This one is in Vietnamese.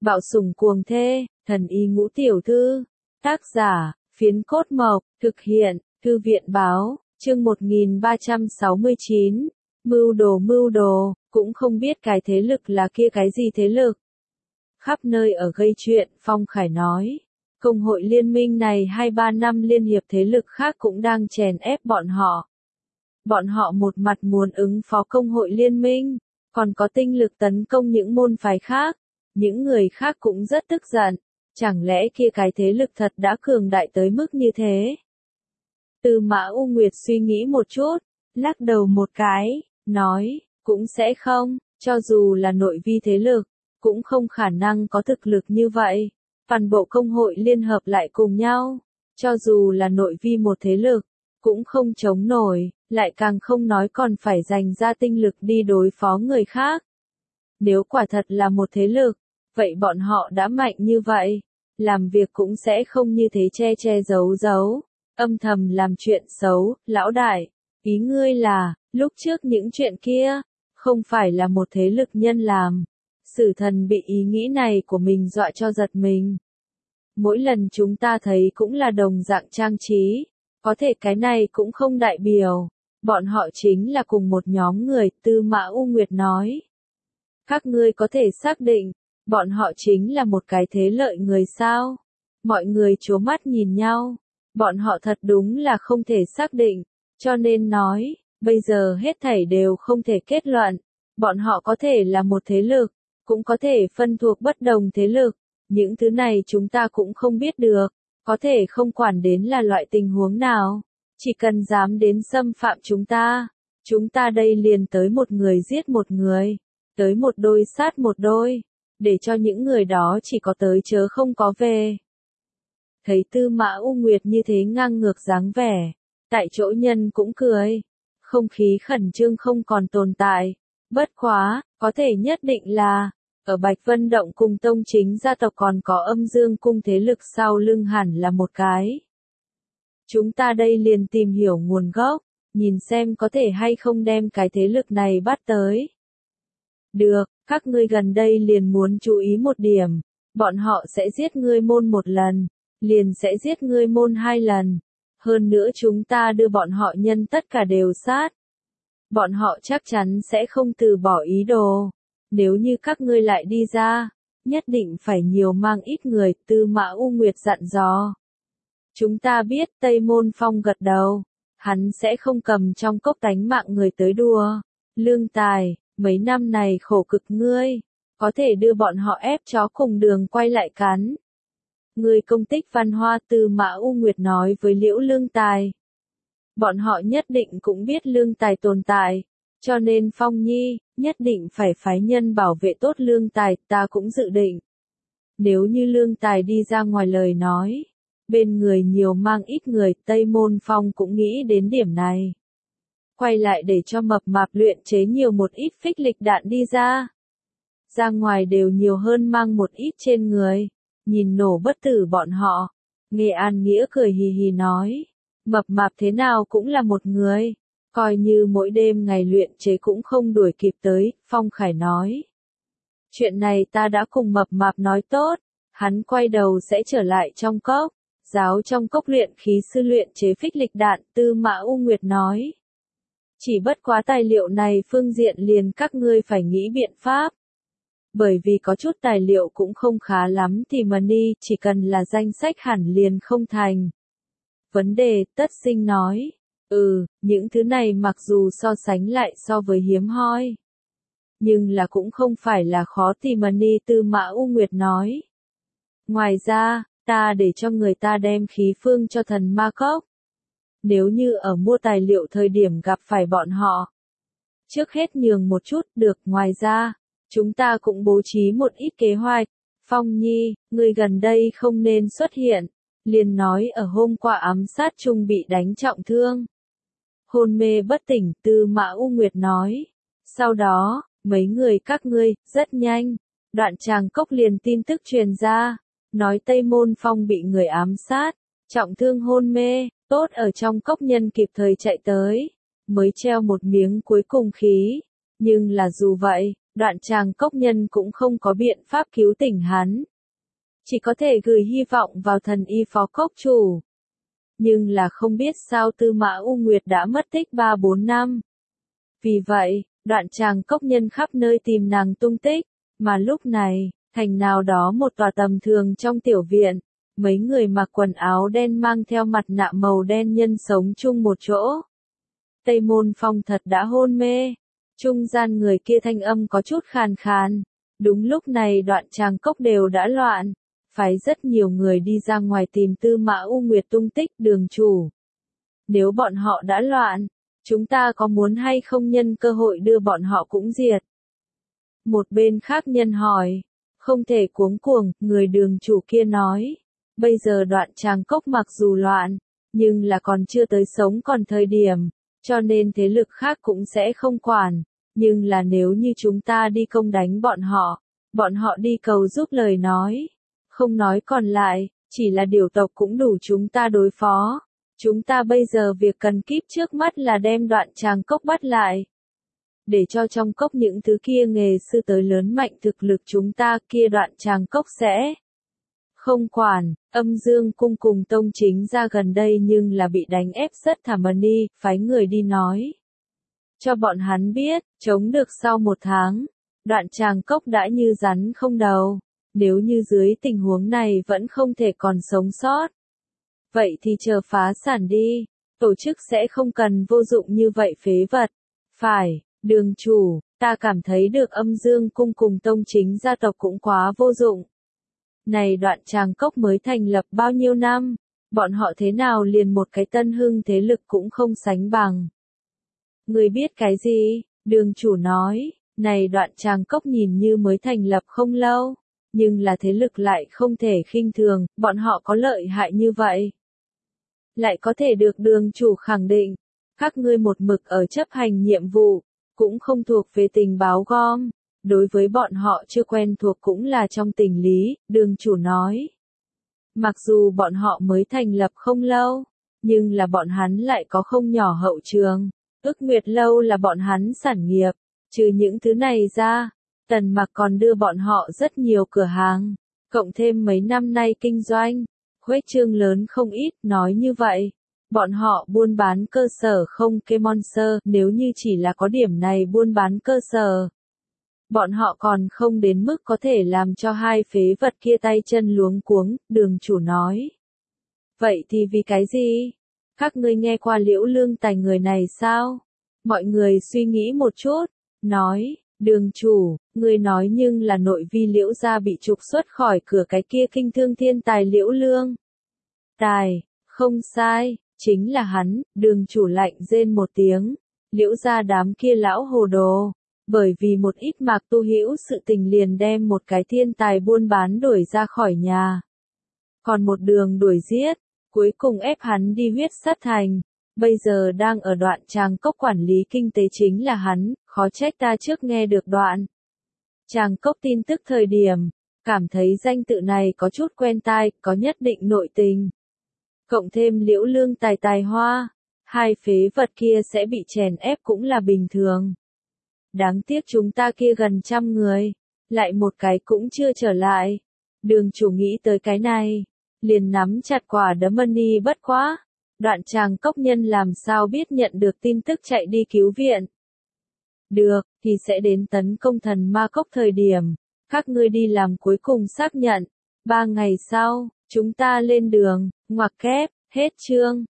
Bạo sủng cuồng thê, thần y ngũ tiểu thư. Tác giả, Phiến Cốt Mộc, thực hiện, Thư viện báo, chương 1369. Mưu đồ, cũng không biết cái thế lực là kia cái gì thế lực. Khắp nơi ở gây chuyện, Phong Khải nói. Công hội liên minh này 2-3 năm liên hiệp thế lực khác cũng đang chèn ép bọn họ. Bọn họ một mặt muốn ứng phó công hội liên minh, còn có tinh lực tấn công những môn phái khác. Những người khác cũng rất tức giận. Chẳng lẽ kia cái thế lực thật đã cường đại tới mức như thế? Tư Mã U Nguyệt suy nghĩ một chút, lắc đầu một cái, nói, cũng sẽ không, cho dù là nội vi thế lực, cũng không khả năng có thực lực như vậy. Toàn bộ công hội liên hợp lại cùng nhau, cho dù là nội vi một thế lực, cũng không chống nổi, lại càng không nói còn phải dành ra tinh lực đi đối phó người khác. Nếu quả thật là một thế lực, vậy bọn họ đã mạnh như vậy, làm việc cũng sẽ không như thế che giấu, âm thầm làm chuyện xấu. Lão đại, ý ngươi là, lúc trước những chuyện kia, không phải là một thế lực nhân làm. Sử Thần bị ý nghĩ này của mình dọa cho giật mình. Mỗi lần chúng ta thấy cũng là đồng dạng trang trí, có thể cái này cũng không đại biểu, bọn họ chính là cùng một nhóm người. Tư Mã U Nguyệt nói. Các ngươi có thể xác định, bọn họ chính là một cái thế lợi người sao? Mọi người trố mắt nhìn nhau, bọn họ thật đúng là không thể xác định, cho nên nói, bây giờ hết thảy đều không thể kết luận, bọn họ có thể là một thế lực, cũng có thể phân thuộc bất đồng thế lực, những thứ này chúng ta cũng không biết được, có thể không quản đến là loại tình huống nào, chỉ cần dám đến xâm phạm chúng ta đây liền tới một người giết một người, tới một đôi sát một đôi, để cho những người đó chỉ có tới chớ không có về. Thấy Tư Mã U Nguyệt như thế ngang ngược dáng vẻ, tại chỗ nhân cũng cười, không khí khẩn trương không còn tồn tại, bất quá, có thể nhất định là, ở Bạch Vân Động cùng tông chính gia tộc còn có Âm Dương cung thế lực sau lưng hẳn là một cái. Chúng ta đây liền tìm hiểu nguồn gốc, nhìn xem có thể hay không đem cái thế lực này bắt tới. Được, các ngươi gần đây liền muốn chú ý một điểm, bọn họ sẽ giết ngươi môn một lần, liền sẽ giết ngươi môn 2 lần, hơn nữa chúng ta đưa bọn họ nhân tất cả đều sát. Bọn họ chắc chắn sẽ không từ bỏ ý đồ, nếu như các ngươi lại đi ra, nhất định phải nhiều mang ít người. Tư Mã U Nguyệt dặn dò. Chúng ta biết. Tây Môn Phong gật đầu, hắn sẽ không cầm trong cốc tánh mạng người tới đùa. Lương Tài, mấy năm này khổ cực ngươi, có thể đưa bọn họ ép chó cùng đường quay lại cắn. Ngươi công tích văn hoa. Tư Mã U Nguyệt nói với Liễu Lương Tài. Bọn họ nhất định cũng biết Lương Tài tồn tại, cho nên Phong Nhi, nhất định phải phái nhân bảo vệ tốt Lương Tài. Ta cũng dự định, nếu như Lương Tài đi ra ngoài lời nói, bên người nhiều mang ít người. Tây Môn Phong cũng nghĩ đến điểm này. Quay lại để cho mập mạp luyện chế nhiều một ít phích lịch đạn đi ra. Ra ngoài đều nhiều hơn mang một ít trên người, nhìn nổ bất tử bọn họ. Nghe An Nghĩa cười hì hì nói, mập mạp thế nào cũng là một người, coi như mỗi đêm ngày luyện chế cũng không đuổi kịp tới. Phong Khải nói, chuyện này ta đã cùng mập mạp nói tốt, hắn quay đầu sẽ trở lại trong cốc, giáo trong cốc luyện khí sư luyện chế phích lịch đạn. Tư Mã U Nguyệt nói, chỉ bất quá tài liệu này phương diện liền các ngươi phải nghĩ biện pháp. Bởi vì có chút tài liệu cũng không khá lắm thì mà đi, chỉ cần là danh sách hẳn liền không thành vấn đề. Tất Sinh nói, những thứ này mặc dù so sánh lại so với hiếm hoi, nhưng là cũng không phải là khó tìm mà đi. Tư Mã U Nguyệt nói, ngoài ra, ta để cho người ta đem khí phương cho thần ma cốc. Nếu như ở mua tài liệu thời điểm gặp phải bọn họ, trước hết nhường một chút. Được. Ngoài ra, chúng ta cũng bố trí một ít kế hoạch. Phong Nhi, ngươi gần đây không nên xuất hiện, liền nói ở hôm qua ám sát chung bị đánh trọng thương, hôn mê bất tỉnh. Tư Mã U Nguyệt nói, sau đó, mấy người các ngươi, rất nhanh, Đoạn Tràng Cốc liền tin tức truyền ra, nói Tây Môn Phong bị người ám sát, trọng thương hôn mê. Tốt ở trong cốc nhân kịp thời chạy tới, mới treo một miếng cuối cùng khí, nhưng là dù vậy, Đoạn Tràng Cốc Nhân cũng không có biện pháp cứu tỉnh hắn. Chỉ có thể gửi hy vọng vào thần y Phó Cốc Chủ. Nhưng là không biết sao Tư Mã U Nguyệt đã mất tích 3-4 năm. Vì vậy, Đoạn Tràng Cốc Nhân khắp nơi tìm nàng tung tích, mà lúc này, thành nào đó một tòa tầm thường trong tiểu viện, mấy người mặc quần áo đen mang theo mặt nạ màu đen nhân sống chung một chỗ. Tây Môn Phong thật đã hôn mê. Trung gian người kia thanh âm có chút khàn khàn. Đúng lúc này Đoạn Tràng Cốc đều đã loạn. Phái rất nhiều người đi ra ngoài tìm Tư Mã U Nguyệt tung tích Đường chủ. Nếu bọn họ đã loạn, chúng ta có muốn hay không nhân cơ hội đưa bọn họ cũng diệt? Một bên khác nhân hỏi. Không thể cuống cuồng, người Đường chủ kia nói. Bây giờ Đoạn Tràng Cốc mặc dù loạn, nhưng là còn chưa tới sống còn thời điểm, cho nên thế lực khác cũng sẽ không quản. Nhưng là nếu như chúng ta đi công đánh bọn họ đi cầu giúp lời nói. Không nói còn lại, chỉ là điều tộc cũng đủ chúng ta đối phó. Chúng ta bây giờ việc cần kíp trước mắt là đem Đoạn Tràng Cốc bắt lại. Để cho trong cốc những thứ kia nghề sư tới lớn mạnh thực lực chúng ta kia Đoạn Tràng Cốc sẽ không quản. Âm Dương cung cùng Tông Chính ra gần đây nhưng là bị đánh ép rất thảm đi, phái người đi nói. Cho bọn hắn biết, chống được sau 1 tháng, Đoạn Tràng Cốc đã như rắn không đầu. Nếu như dưới tình huống này vẫn không thể còn sống sót. Vậy thì chờ phá sản đi, tổ chức sẽ không cần vô dụng như vậy phế vật. Phải, Đường chủ, ta cảm thấy được Âm Dương cung cùng Tông Chính gia tộc cũng quá vô dụng. Này Đoạn Tràng Cốc mới thành lập bao nhiêu năm, bọn họ thế nào liền một cái tân hưng thế lực cũng không sánh bằng. Người biết cái gì? Đường chủ nói, này Đoạn Tràng Cốc nhìn như mới thành lập không lâu, nhưng là thế lực lại không thể khinh thường, bọn họ có lợi hại như vậy. Lại có thể được đường chủ khẳng định, các ngươi một mực ở chấp hành nhiệm vụ, cũng không thuộc về tình báo gom. Đối với bọn họ chưa quen thuộc cũng là trong tình lý, đường chủ nói. Mặc dù bọn họ mới thành lập không lâu, nhưng là bọn hắn lại có không nhỏ hậu trường. Ức Nguyệt Lâu là bọn hắn sản nghiệp, trừ những thứ này ra, Tần Mặc còn đưa bọn họ rất nhiều cửa hàng, cộng thêm mấy năm nay kinh doanh, khuếch trương lớn không ít, nói như vậy. Bọn họ buôn bán cơ sở không kê monster, nếu như chỉ là có điểm này buôn bán cơ sở. Bọn họ còn không đến mức có thể làm cho hai phế vật kia tay chân luống cuống, đường chủ nói. Vậy thì vì cái gì? Các ngươi nghe qua Liễu Lương Tài người này sao? Mọi người suy nghĩ một chút, nói, đường chủ, người nói nhưng là nội vi Liễu gia bị trục xuất khỏi cửa cái kia kinh thương thiên tài Liễu Lương. Tài, không sai, chính là hắn, đường chủ lạnh rên một tiếng, Liễu gia đám kia lão hồ đồ. Bởi vì một ít mạc tu hữu sự tình liền đem một cái thiên tài buôn bán đuổi ra khỏi nhà. Còn một đường đuổi giết, cuối cùng ép hắn đi huyết sát thành. Bây giờ đang ở Đoạn Tràng Cốc quản lý kinh tế chính là hắn, khó trách ta trước nghe được Đoạn Tràng Cốc tin tức thời điểm, cảm thấy danh tự này có chút quen tai, có nhất định nội tình. Cộng thêm Liễu Lương tài tài hoa, hai phế vật kia sẽ bị chèn ép cũng là bình thường. Đáng tiếc chúng ta kia gần 100 người, lại một cái cũng chưa trở lại. Đường chủ nghĩ tới cái này, liền nắm chặt quả đấm money bất quá. Đoạn Tràng Cốc nhân làm sao biết nhận được tin tức chạy đi cứu viện. Được, thì sẽ đến tấn công thần ma cốc thời điểm. Các ngươi đi làm cuối cùng xác nhận. 3 ngày sau, chúng ta lên đường, ngoặc kép, hết chương.